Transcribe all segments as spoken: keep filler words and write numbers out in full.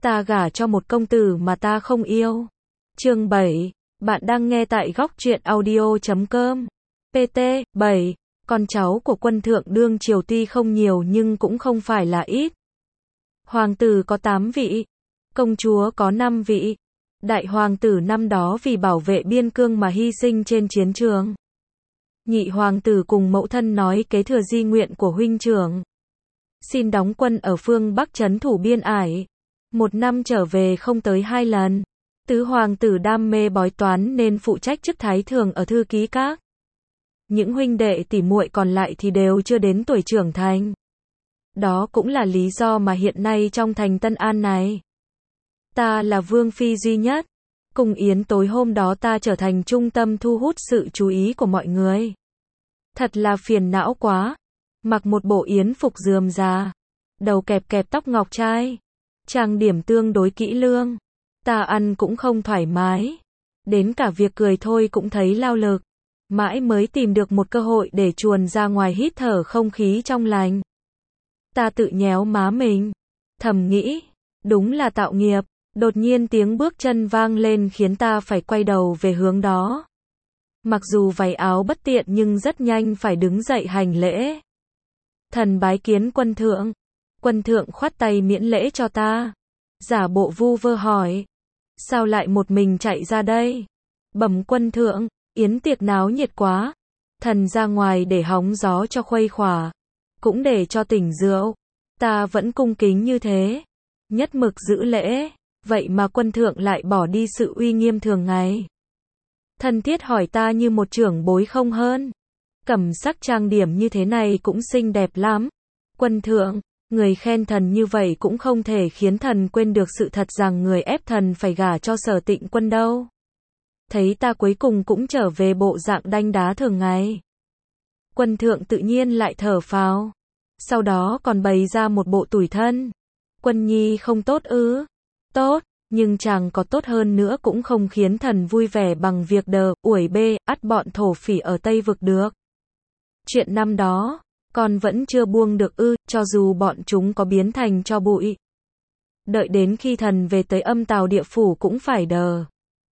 ta gả cho một công tử mà ta không yêu. Chương bảy, bạn đang nghe tại góc truyện audio chấm com. pê tê bảy, con cháu của quân thượng đương triều tuy không nhiều nhưng cũng không phải là ít. Hoàng tử có tám vị, công chúa có năm vị. Đại hoàng tử năm đó vì bảo vệ biên cương mà hy sinh trên chiến trường. Nhị hoàng tử cùng mẫu thân nói kế thừa di nguyện của huynh trưởng. Xin đóng quân ở phương Bắc trấn thủ biên ải. Một năm trở về không tới hai lần. Tứ hoàng tử đam mê bói toán nên phụ trách chức thái thường ở thư ký các. Những huynh đệ tỷ muội còn lại thì đều chưa đến tuổi trưởng thành. Đó cũng là lý do mà hiện nay trong thành Tân An này, ta là vương phi duy nhất. Cùng yến tối hôm đó ta trở thành trung tâm thu hút sự chú ý của mọi người. Thật là phiền não quá. Mặc một bộ yến phục rườm rà, đầu kẹp kẹp tóc ngọc trai, trang điểm tương đối kỹ lưỡng. Ta ăn cũng không thoải mái. Đến cả việc cười thôi cũng thấy lao lực. Mãi mới tìm được một cơ hội để chuồn ra ngoài hít thở không khí trong lành. Ta tự nhéo má mình. Thầm nghĩ, đúng là tạo nghiệp. Đột nhiên tiếng bước chân vang lên khiến ta phải quay đầu về hướng đó. Mặc dù váy áo bất tiện nhưng rất nhanh phải đứng dậy hành lễ. Thần bái kiến quân thượng. Quân thượng khoát tay miễn lễ cho ta. Giả bộ vu vơ hỏi. Sao lại một mình chạy ra đây? Bẩm quân thượng, yến tiệc náo nhiệt quá. Thần ra ngoài để hóng gió cho khuây khỏa. Cũng để cho tỉnh rượu. Ta vẫn cung kính như thế. Nhất mực giữ lễ. Vậy mà quân thượng lại bỏ đi sự uy nghiêm thường ngày. Thân thiết hỏi ta như một trưởng bối không hơn. Cẩm sắc trang điểm như thế này cũng xinh đẹp lắm. Quân thượng, người khen thần như vậy cũng không thể khiến thần quên được sự thật rằng người ép thần phải gả cho Sở Tịnh Quân đâu. Thấy ta cuối cùng cũng trở về bộ dạng đanh đá thường ngày. Quân thượng tự nhiên lại thở phào. Sau đó còn bày ra một bộ tủi thân. Quân nhi không tốt ư? Tốt, nhưng chàng có tốt hơn nữa cũng không khiến thần vui vẻ bằng việc đờ, uổi bê, ắt bọn thổ phỉ ở Tây Vực được. Chuyện năm đó, con vẫn chưa buông được ư, cho dù bọn chúng có biến thành tro bụi. Đợi đến khi thần về tới âm tào địa phủ cũng phải đờ.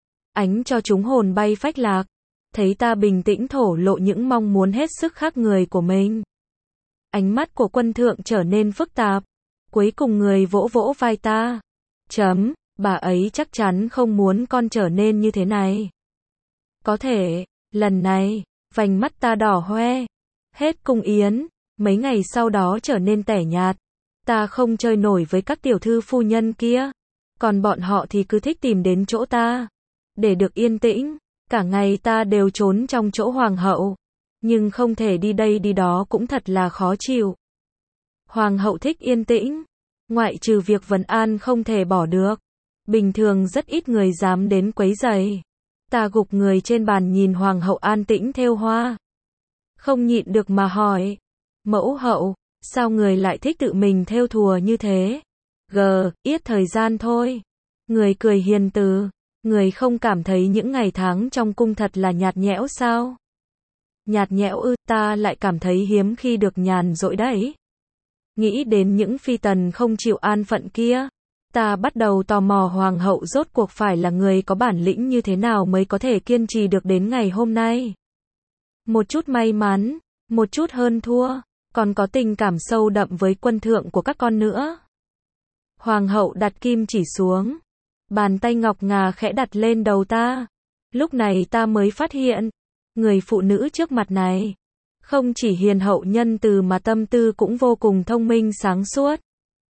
Ánh cho chúng hồn bay phách lạc. Thấy ta bình tĩnh thổ lộ những mong muốn hết sức khác người của mình. Ánh mắt của quân thượng trở nên phức tạp. Cuối cùng người vỗ vỗ vai ta. Chấm, bà ấy chắc chắn không muốn con trở nên như thế này. Có thể, lần này, vành mắt ta đỏ hoe. Hết cung yến, mấy ngày sau đó trở nên tẻ nhạt. Ta không chơi nổi với các tiểu thư phu nhân kia. Còn bọn họ thì cứ thích tìm đến chỗ ta. Để được yên tĩnh, cả ngày ta đều trốn trong chỗ hoàng hậu. Nhưng không thể đi đây đi đó cũng thật là khó chịu. Hoàng hậu thích yên tĩnh. Ngoại trừ việc vấn an không thể bỏ được. Bình thường rất ít người dám đến quấy rầy. Ta gục người trên bàn nhìn hoàng hậu an tĩnh thêu hoa. Không nhịn được mà hỏi. Mẫu hậu, sao người lại thích tự mình thêu thùa như thế? Gờ, ít thời gian thôi. Người cười hiền từ. Người không cảm thấy những ngày tháng trong cung thật là nhạt nhẽo sao? Nhạt nhẽo ư, ta lại cảm thấy hiếm khi được nhàn rỗi đấy. Nghĩ đến những phi tần không chịu an phận kia. Ta bắt đầu tò mò hoàng hậu rốt cuộc phải là người có bản lĩnh như thế nào mới có thể kiên trì được đến ngày hôm nay. Một chút may mắn, một chút hơn thua, còn có tình cảm sâu đậm với quân thượng của các con nữa. Hoàng hậu đặt kim chỉ xuống. Bàn tay ngọc ngà khẽ đặt lên đầu ta. Lúc này ta mới phát hiện, người phụ nữ trước mặt này, không chỉ hiền hậu nhân từ mà tâm tư cũng vô cùng thông minh sáng suốt.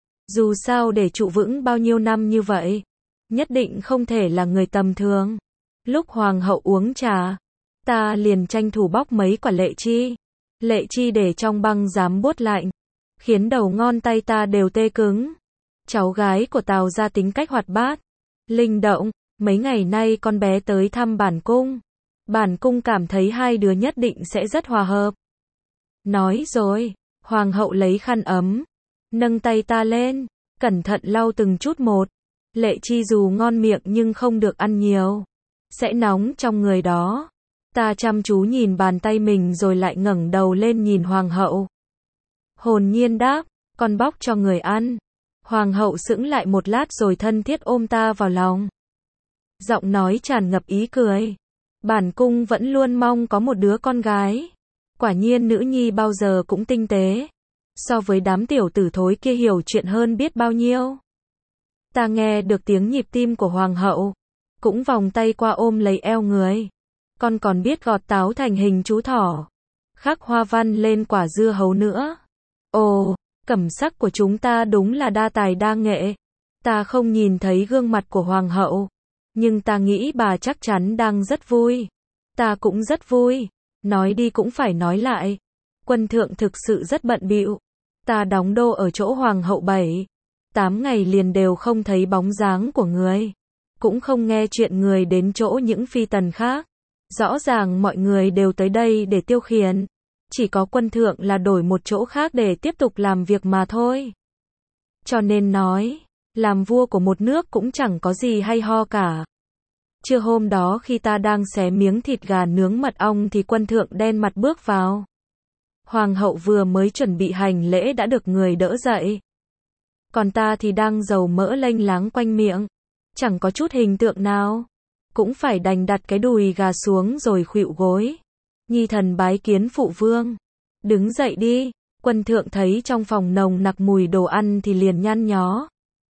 Dù sao để trụ vững bao nhiêu năm như vậy, nhất định không thể là người tầm thường. Lúc hoàng hậu uống trà, ta liền tranh thủ bóc mấy quả lệ chi. Lệ chi để trong băng dám buốt lạnh, khiến đầu ngón tay ta đều tê cứng. Cháu gái của Tào gia tính cách hoạt bát, linh động, mấy ngày nay con bé tới thăm bản cung. Bản cung cảm thấy hai đứa nhất định sẽ rất hòa hợp. Nói rồi, hoàng hậu lấy khăn ấm, nâng tay ta lên, cẩn thận lau từng chút một. Lệ chi dù ngon miệng nhưng không được ăn nhiều, sẽ nóng trong người đó. Ta chăm chú nhìn bàn tay mình rồi lại ngẩng đầu lên nhìn hoàng hậu. Hồn nhiên đáp, con bóc cho người ăn. Hoàng hậu sững lại một lát rồi thân thiết ôm ta vào lòng. Giọng nói tràn ngập ý cười. Bản cung vẫn luôn mong có một đứa con gái. Quả nhiên nữ nhi bao giờ cũng tinh tế. So với đám tiểu tử thối kia hiểu chuyện hơn biết bao nhiêu. Ta nghe được tiếng nhịp tim của hoàng hậu. Cũng vòng tay qua ôm lấy eo người. Con còn biết gọt táo thành hình chú thỏ. Khắc hoa văn lên quả dưa hấu nữa. Ồ, cẩm sắc của chúng ta đúng là đa tài đa nghệ. Ta không nhìn thấy gương mặt của hoàng hậu. Nhưng ta nghĩ bà chắc chắn đang rất vui. Ta cũng rất vui. Nói đi cũng phải nói lại. Quân thượng thực sự rất bận bịu. Ta đóng đô ở chỗ hoàng hậu bảy, tám ngày liền đều không thấy bóng dáng của người. Cũng không nghe chuyện người đến chỗ những phi tần khác. Rõ ràng mọi người đều tới đây để tiêu khiển. Chỉ có quân thượng là đổi một chỗ khác để tiếp tục làm việc mà thôi. Cho nên nói, làm vua của một nước cũng chẳng có gì hay ho cả. Trưa hôm đó khi ta đang xé miếng thịt gà nướng mật ong thì quân thượng đen mặt bước vào. Hoàng hậu vừa mới chuẩn bị hành lễ đã được người đỡ dậy. Còn ta thì đang dầu mỡ lênh láng quanh miệng. Chẳng có chút hình tượng nào. Cũng phải đành đặt cái đùi gà xuống rồi khuỵu gối. Nhi thần bái kiến phụ vương. Đứng dậy đi. Quân thượng thấy trong phòng nồng nặc mùi đồ ăn thì liền nhăn nhó.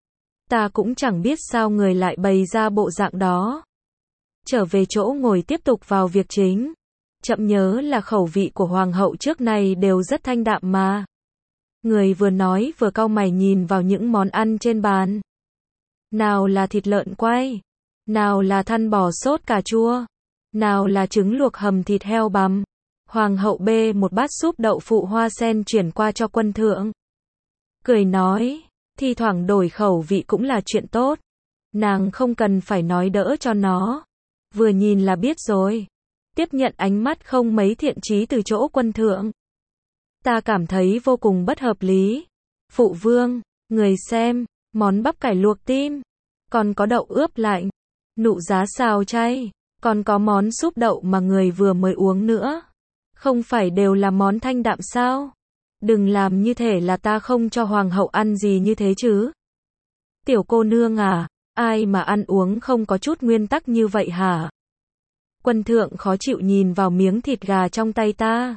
Ta cũng chẳng biết sao người lại bày ra bộ dạng đó. Trở về chỗ ngồi tiếp tục vào việc chính. Chậm nhớ là khẩu vị của hoàng hậu trước này đều rất thanh đạm mà. Người vừa nói vừa cau mày nhìn vào những món ăn trên bàn. Nào là thịt lợn quay, nào là thăn bò sốt cà chua, nào là trứng luộc hầm thịt heo bằm. Hoàng hậu bê một bát súp đậu phụ hoa sen chuyển qua cho quân thượng. Cười nói, thi thoảng đổi khẩu vị cũng là chuyện tốt. Nàng không cần phải nói đỡ cho nó. Vừa nhìn là biết rồi. Tiếp nhận ánh mắt không mấy thiện chí từ chỗ quân thượng. Ta cảm thấy vô cùng bất hợp lý. Phụ vương, người xem, món bắp cải luộc tim, còn có đậu ướp lạnh, nụ giá xào chay, còn có món súp đậu mà người vừa mới uống nữa. Không phải đều là món thanh đạm sao? Đừng làm như thể là ta không cho hoàng hậu ăn gì như thế chứ. Tiểu cô nương à, ai mà ăn uống không có chút nguyên tắc như vậy hả? Quân thượng khó chịu nhìn vào miếng thịt gà trong tay ta.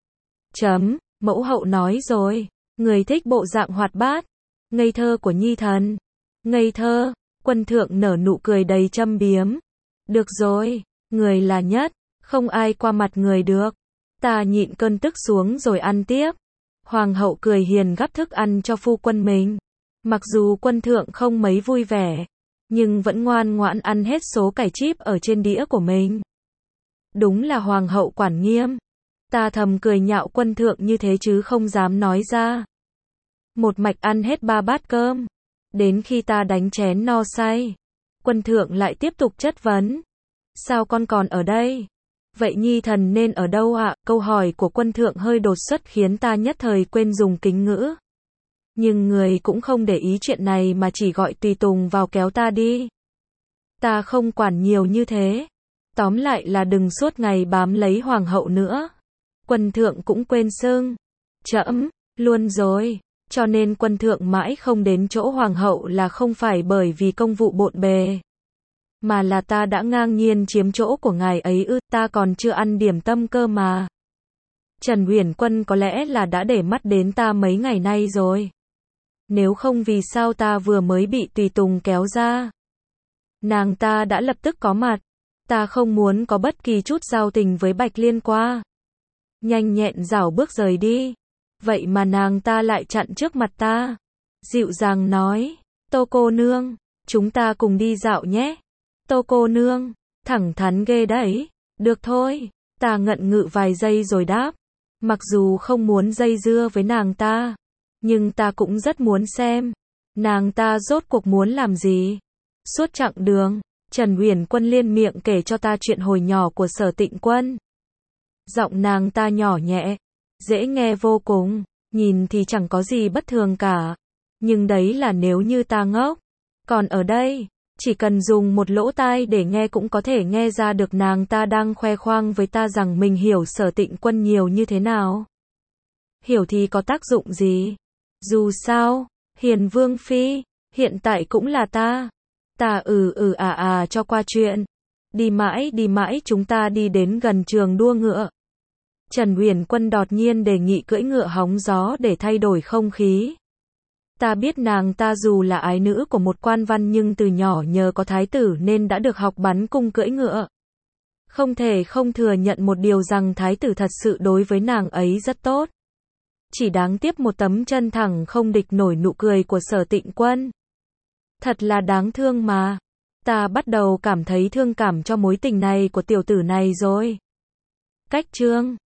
Chấm, mẫu hậu nói rồi, người thích bộ dạng hoạt bát, ngây thơ của nhi thần. Ngây thơ, quân thượng nở nụ cười đầy châm biếm. Được rồi, người là nhất, không ai qua mặt người được. Ta nhịn cơn tức xuống rồi ăn tiếp. Hoàng hậu cười hiền gắp thức ăn cho phu quân mình. Mặc dù quân thượng không mấy vui vẻ, nhưng vẫn ngoan ngoãn ăn hết số cải chip ở trên đĩa của mình. Đúng là hoàng hậu quản nghiêm. Ta thầm cười nhạo quân thượng như thế chứ không dám nói ra. Một mạch ăn hết ba bát cơm. Đến khi ta đánh chén no say, quân thượng lại tiếp tục chất vấn. Sao con còn ở đây? Vậy nhi thần nên ở đâu ạ? À? Câu hỏi của quân thượng hơi đột xuất khiến ta nhất thời quên dùng kính ngữ. Nhưng người cũng không để ý chuyện này mà chỉ gọi tùy tùng vào kéo ta đi. Ta không quản nhiều như thế. Tóm lại là đừng suốt ngày bám lấy hoàng hậu nữa. Quân thượng cũng quên xưng. Trẫm, luôn rồi. Cho nên quân thượng mãi không đến chỗ hoàng hậu là không phải bởi vì công vụ bộn bề. Mà là ta đã ngang nhiên chiếm chỗ của ngài ấy ư, ta còn chưa ăn điểm tâm cơ mà. Trần Uyển Quân có lẽ là đã để mắt đến ta mấy ngày nay rồi. Nếu không vì sao ta vừa mới bị tùy tùng kéo ra. Nàng ta đã lập tức có mặt. Ta không muốn có bất kỳ chút giao tình với Bạch Liên qua. Nhanh nhẹn rảo bước rời đi. Vậy mà nàng ta lại chặn trước mặt ta. Dịu dàng nói, Tô cô nương, chúng ta cùng đi dạo nhé. Tô cô nương, thẳng thắn ghê đấy. Được thôi, ta ngận ngự vài giây rồi đáp. Mặc dù không muốn dây dưa với nàng ta, nhưng ta cũng rất muốn xem. Nàng ta rốt cuộc muốn làm gì? Suốt chặng đường, Trần Uyển Quân liên miệng kể cho ta chuyện hồi nhỏ của Sở Tịnh Quân. Giọng nàng ta nhỏ nhẹ, dễ nghe vô cùng, nhìn thì chẳng có gì bất thường cả. Nhưng đấy là nếu như ta ngốc. Còn ở đây, chỉ cần dùng một lỗ tai để nghe cũng có thể nghe ra được nàng ta đang khoe khoang với ta rằng mình hiểu Sở Tịnh Quân nhiều như thế nào. Hiểu thì có tác dụng gì? Dù sao, Hiền Vương Phi, hiện tại cũng là ta. Ta ừ ừ à à cho qua chuyện. Đi mãi đi mãi chúng ta đi đến gần trường đua ngựa. Trần Uyển Quân đột nhiên đề nghị cưỡi ngựa hóng gió để thay đổi không khí. Ta biết nàng ta dù là ái nữ của một quan văn nhưng từ nhỏ nhờ có thái tử nên đã được học bắn cung cưỡi ngựa. Không thể không thừa nhận một điều rằng thái tử thật sự đối với nàng ấy rất tốt. Chỉ đáng tiếc một tấm chân thẳng không địch nổi nụ cười của Sở Tịnh Quân. Thật là đáng thương mà. Ta bắt đầu cảm thấy thương cảm cho mối tình này của tiểu tử này rồi. Cách chương